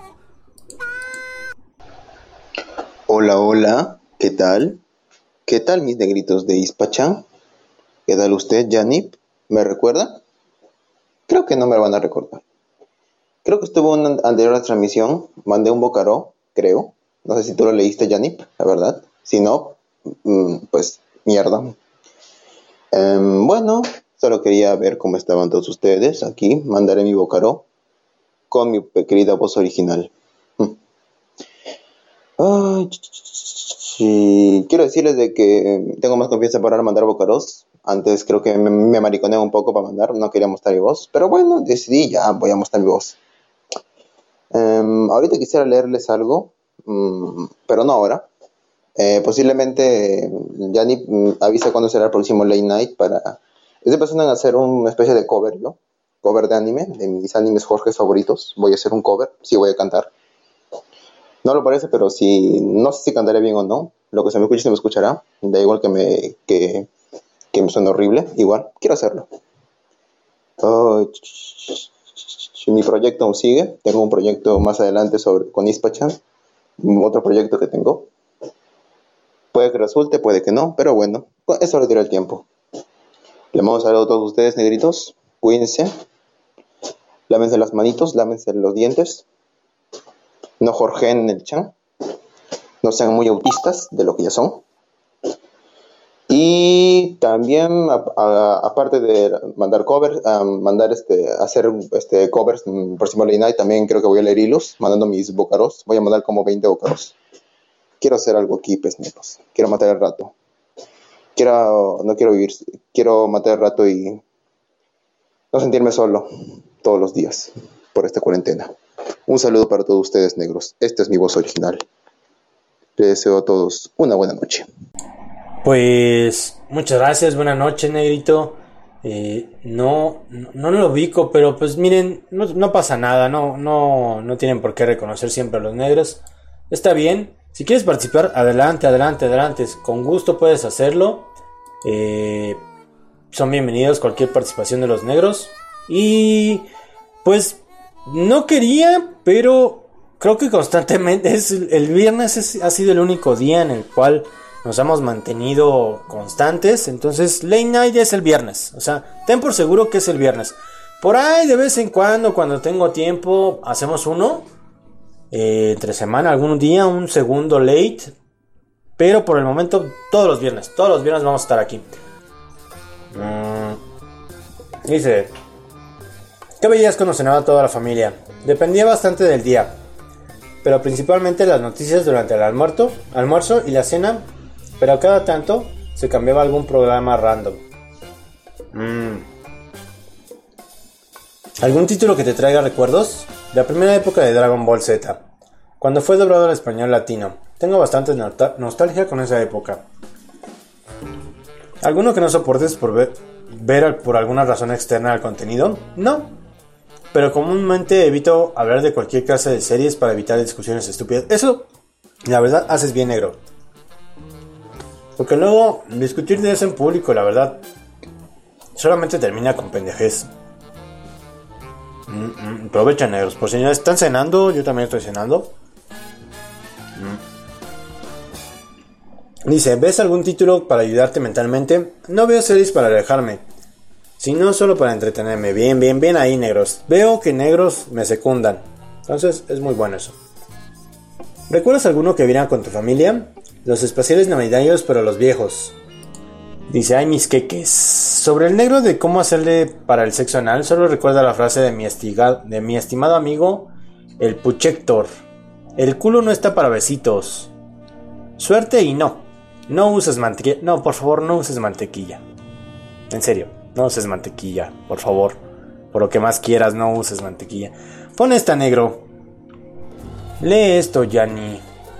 Hola, hola, ¿qué tal? ¿Qué tal mis negritos de Ispachan? ¿Qué tal usted, Yanip? ¿Me recuerda? Creo que no me lo van a recordar. Creo que estuvo en una anterior transmisión, mandé un Bocaró, creo. No sé si tú lo leíste, Yanip, la verdad. Si no, pues mierda. Um, bueno, solo quería ver cómo estaban todos ustedes. Aquí mandaré mi Bocaró con mi querida voz original. Ay, sí. Quiero decirles de que tengo más confianza para ahora mandar Bocaros. Antes creo que me, me mariconeé un poco para mandar, no quería mostrar mi voz, pero bueno, decidí ya, voy a mostrar mi voz. Um, ahorita quisiera leerles algo, um, pero no ahora. Eh, posiblemente ya ni um, avisa cuándo será el próximo Late Night para... Estoy pensando en hacer una especie de cover, ¿no? Cover de anime, de mis animes Jorge favoritos. Voy a hacer un cover, sí voy a cantar. No lo parece, pero si no sé si cantaré bien o no. Lo que se me escuche se me escuchará. Da igual que me que, que me suene horrible. Igual, quiero hacerlo. Oh, mi proyecto aún sigue. Tengo un proyecto más adelante sobre con Ispachan. Otro proyecto que tengo. Puede que resulte, puede que no. Pero bueno, eso lo dirá el tiempo. Le mando un saludo a todos ustedes, negritos. Cuídense. Lávense las manitos, lávense los dientes. No jorgeen el chan. No sean muy autistas de lo que ya son. Y también, a- a- aparte de mandar covers, um, mandar este, hacer este, covers, mm, próximo Late Night, también creo que voy a leer hilos, mandando mis bocaros. Voy a mandar como veinte bocaros. Quiero hacer algo aquí, pues, negros. Quiero matar el rato. Quiero, no quiero vivir, quiero matar el rato y no sentirme solo todos los días por esta cuarentena. Un saludo para todos ustedes, negros. Esta es mi voz original. Les deseo a todos una buena noche. Pues muchas gracias, buenas noches, negrito. Eh, no, no, no lo ubico, pero pues miren, no, no pasa nada, no, no, no tienen por qué reconocer siempre a los negros. Está bien, si quieres participar, adelante, adelante, adelante, con gusto puedes hacerlo. Eh, son bienvenidos cualquier participación de los negros. Y pues no quería, pero creo que constantemente es el viernes es, ha sido el único día en el cual nos hemos mantenido constantes. Entonces Late Night es el viernes. O sea, ten por seguro que es el viernes. Por ahí de vez en cuando, cuando tengo tiempo, hacemos uno eh, entre semana, algún día, un segundo late. Pero por el momento, todos los viernes. Todos los viernes vamos a estar aquí. mm, Dice: ¿qué veías cuando cenaba toda la familia? Dependía bastante del día, pero principalmente las noticias durante el almuerzo, almuerzo y la cena. Pero cada tanto se cambiaba algún programa random. Mm. ¿Algún título que te traiga recuerdos? La primera época de Dragon Ball Z, cuando fue doblado al español latino. Tengo bastante nostal- nostalgia con esa época. ¿Alguno que no soportes por ver, ver por alguna razón externa al contenido? No. Pero comúnmente evito hablar de cualquier clase de series para evitar discusiones estúpidas. Eso, la verdad, haces bien, negro. Porque luego discutir de eso en público, la verdad, solamente termina con pendejez. Mm, mm, aprovechen, negros. Por si ya están cenando, yo también estoy cenando. Mm. Dice: ¿ves algún título para ayudarte mentalmente? No veo series para alejarme, sino solo para entretenerme. Bien, bien, bien ahí, negros. Veo que negros me secundan. Entonces es muy bueno eso. ¿Recuerdas alguno que viera con tu familia? Los especiales navideños, pero los viejos. Dice: ay, mis queques. Sobre el negro de cómo hacerle para el sexo anal, solo recuerda la frase de mi, estiga, de mi estimado amigo, el Puchector. El culo no está para besitos. Suerte y no. No uses mantequilla. No, por favor, no uses mantequilla. En serio, no uses mantequilla, por favor. Por lo que más quieras, no uses mantequilla. Pon esta, negro. Lee esto, Yanni.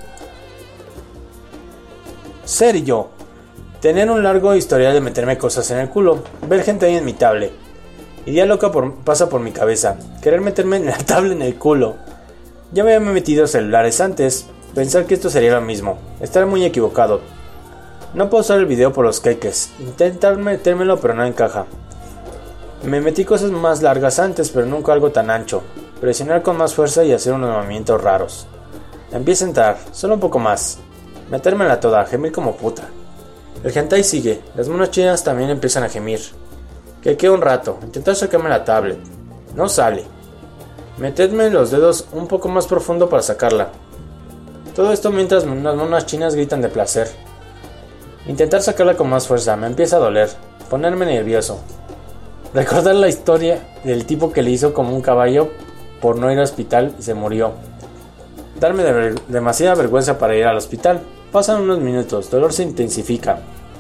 Serio. Tener un largo historial de meterme cosas en el culo. Ver gente ahí en mi tablet. Idea loca por, pasa por mi cabeza. Querer meterme en la tablet en el culo. Ya me había metido celulares antes. Pensar que esto sería lo mismo. Estar muy equivocado. No puedo usar el video por los queques. Intentar metérmelo pero no encaja. Me metí cosas más largas antes, pero nunca algo tan ancho. Presionar con más fuerza y hacer unos movimientos raros. Empieza a entrar, solo un poco más. Metérmela toda, gemir como puta. El hentai sigue, las monas chinas también empiezan a gemir. Quequeo un rato, intentar sacarme la tablet. No sale. Metedme los dedos un poco más profundo para sacarla. Todo esto mientras las monas chinas gritan de placer. Intentar sacarla con más fuerza, me empieza a doler. Ponerme nervioso. Recordar la historia del tipo que le hizo como un caballo por no ir al hospital y se murió. Darme de ver- demasiada vergüenza para ir al hospital. Pasan unos minutos, dolor se intensifica.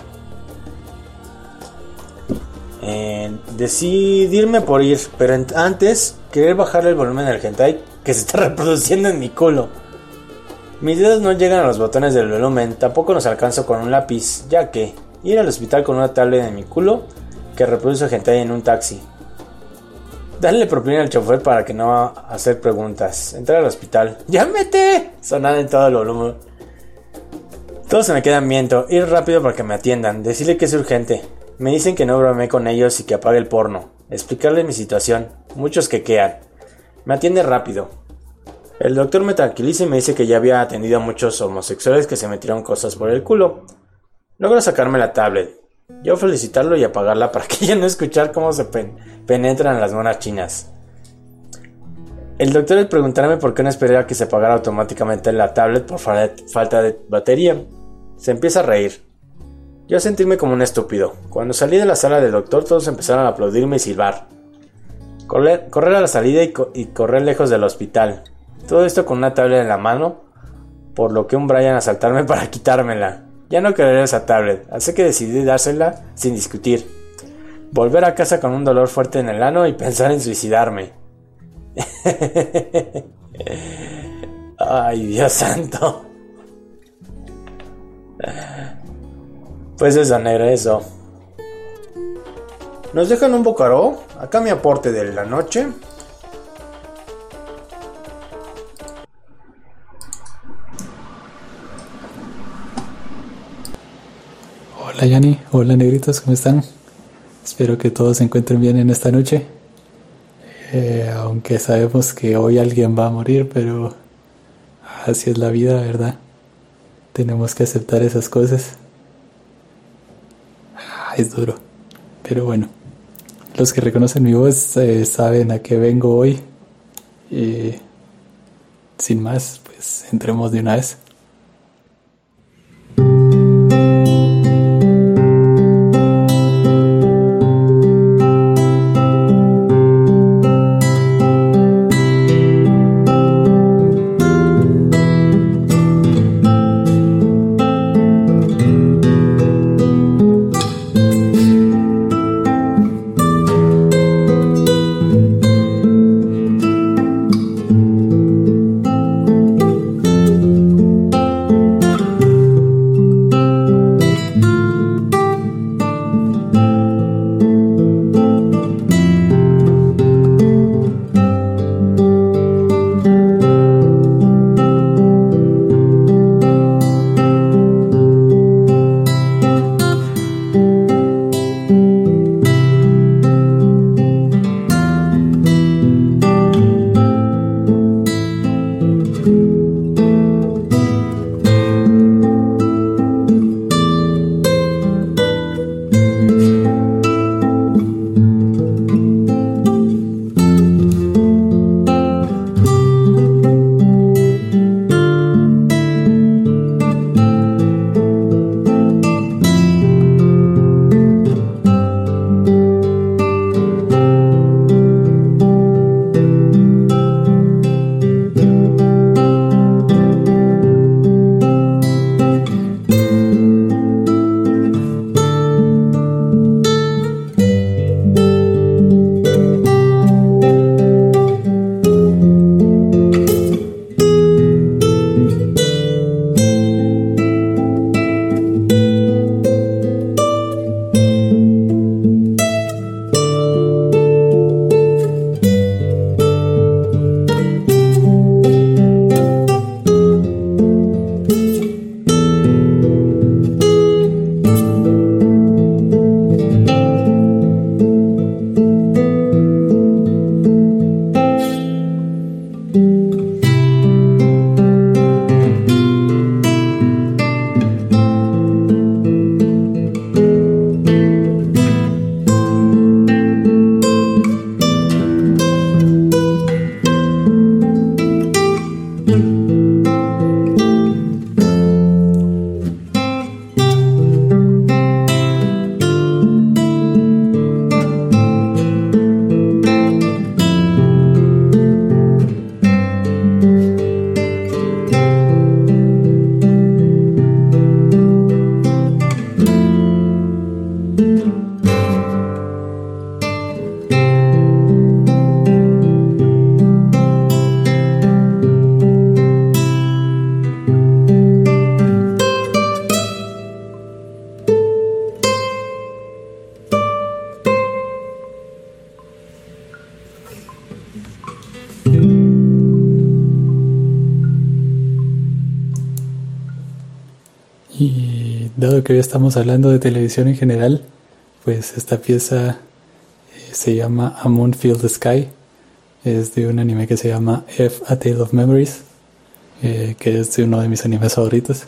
Eh, decidirme por ir, pero en- antes querer bajar el volumen del hentai que se está reproduciendo en mi culo. Mis dedos no llegan a los botones del volumen, tampoco los alcanzo con un lápiz, ya que ir al hospital con una tablet en mi culo que reproduce hentai en un taxi. Darle propina al chofer para que no hacer preguntas. Entrar al hospital. ¡Llámete! Sonar en todo el volumen. Todos se me quedan viendo. Ir rápido para que me atiendan. Decirle que es urgente. Me dicen que no bromeé con ellos y que apague el porno. Explicarle mi situación. Muchos quequean. Me atiende rápido. El doctor me tranquiliza y me dice que ya había atendido a muchos homosexuales que se metieron cosas por el culo. Logra sacarme la tablet. Yo felicitarlo y apagarla para que ya no escuchar cómo se pen- penetran las monas chinas. El doctor al preguntarme por qué no esperé a que se apagara automáticamente la tablet por fa- falta de batería. Se empieza a reír. Yo sentirme como un estúpido. Cuando salí de la sala del doctor, todos empezaron a aplaudirme y silbar. Correr, correr a la salida y, co- y correr lejos del hospital. Todo esto con una tablet en la mano, por lo que un Brian asaltarme para quitármela. Ya no quería esa tablet, así que decidí dársela sin discutir. Volver a casa con un dolor fuerte en el ano y pensar en suicidarme. Ay, Dios santo. Pues eso, negro, eso. Nos dejan un bocaró. Acá mi aporte de la noche. Hola Yanni, hola negritos, ¿cómo están? Espero que todos se encuentren bien en esta noche. Eh, aunque sabemos que hoy alguien va a morir, pero así es la vida, ¿verdad? Tenemos que aceptar esas cosas. Ah, es duro. Pero bueno, los que reconocen mi voz eh, saben a qué vengo hoy. Y sin más, pues entremos de una vez. Y dado que hoy estamos hablando de televisión en general, pues esta pieza eh, se llama A Moon Filled Sky. Es de un anime que se llama F A Tale of Memories, eh, que es de uno de mis animes favoritos.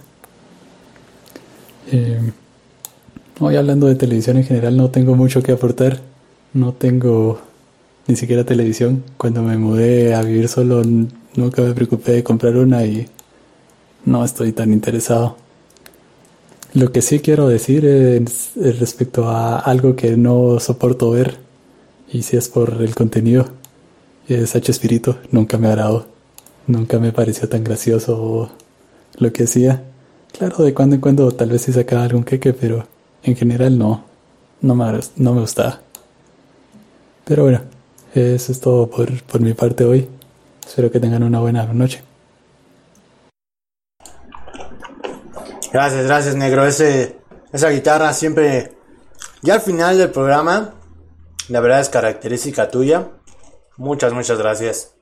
Eh, hoy hablando de televisión en general no tengo mucho que aportar. No tengo ni siquiera televisión. Cuando me mudé a vivir solo nunca me preocupé de comprar una y no estoy tan interesado. Lo que sí quiero decir es, es respecto a algo que no soporto ver, y si es por el contenido, es H. Espíritu. Nunca me agradó, nunca me pareció tan gracioso lo que hacía. Claro, de cuando en cuando tal vez sí sacaba algún queque, pero en general no, no me, no me gustaba. Pero bueno, eso es todo por, por mi parte hoy. Espero que tengan una buena noche. Gracias, gracias, negro. Ese, esa guitarra siempre, ya al final del programa, la verdad es característica tuya. Muchas, muchas gracias.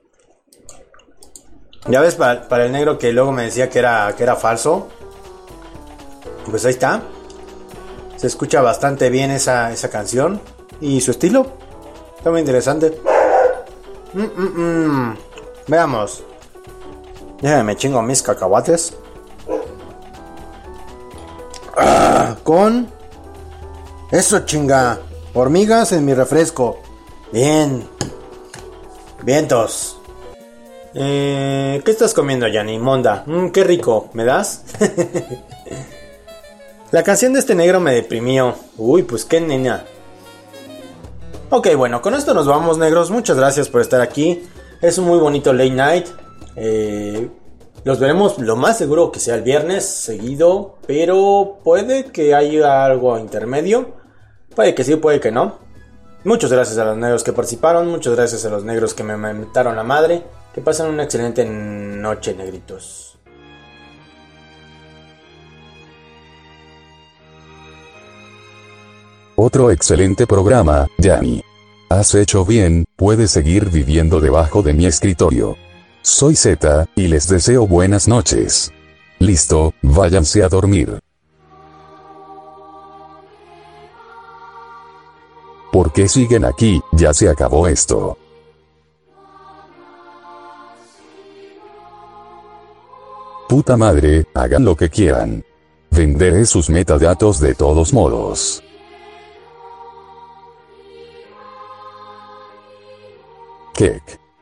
Ya ves, para, para el negro que luego me decía que era, que era falso, pues ahí está. Se escucha bastante bien esa, esa canción. Y su estilo está muy interesante. mm, mm, mm. Veamos. Déjame me chingo mis cacahuates. Ah, con eso, chinga. Hormigas en mi refresco. Bien. Vientos. Eh, ¿Qué estás comiendo, Yanni? Monda. Mm, qué rico. ¿Me das? La canción de este negro me deprimió. Uy, pues qué nena. Ok, bueno, con esto nos vamos, negros. Muchas gracias por estar aquí. Es un muy bonito late night. Eh, los veremos lo más seguro que sea el viernes seguido. Pero puede que haya algo intermedio. Puede que sí, puede que no. Muchas gracias a los negros que participaron. Muchas gracias a los negros que me mentaron la madre. Que pasen una excelente noche, negritos. Otro excelente programa, Yanni. Has hecho bien, puedes seguir viviendo debajo de mi escritorio. Soy Z, y les deseo buenas noches. Listo, váyanse a dormir. ¿Por qué siguen aquí? Ya se acabó esto. Puta madre, hagan lo que quieran. Venderé sus metadatos de todos modos. Kek.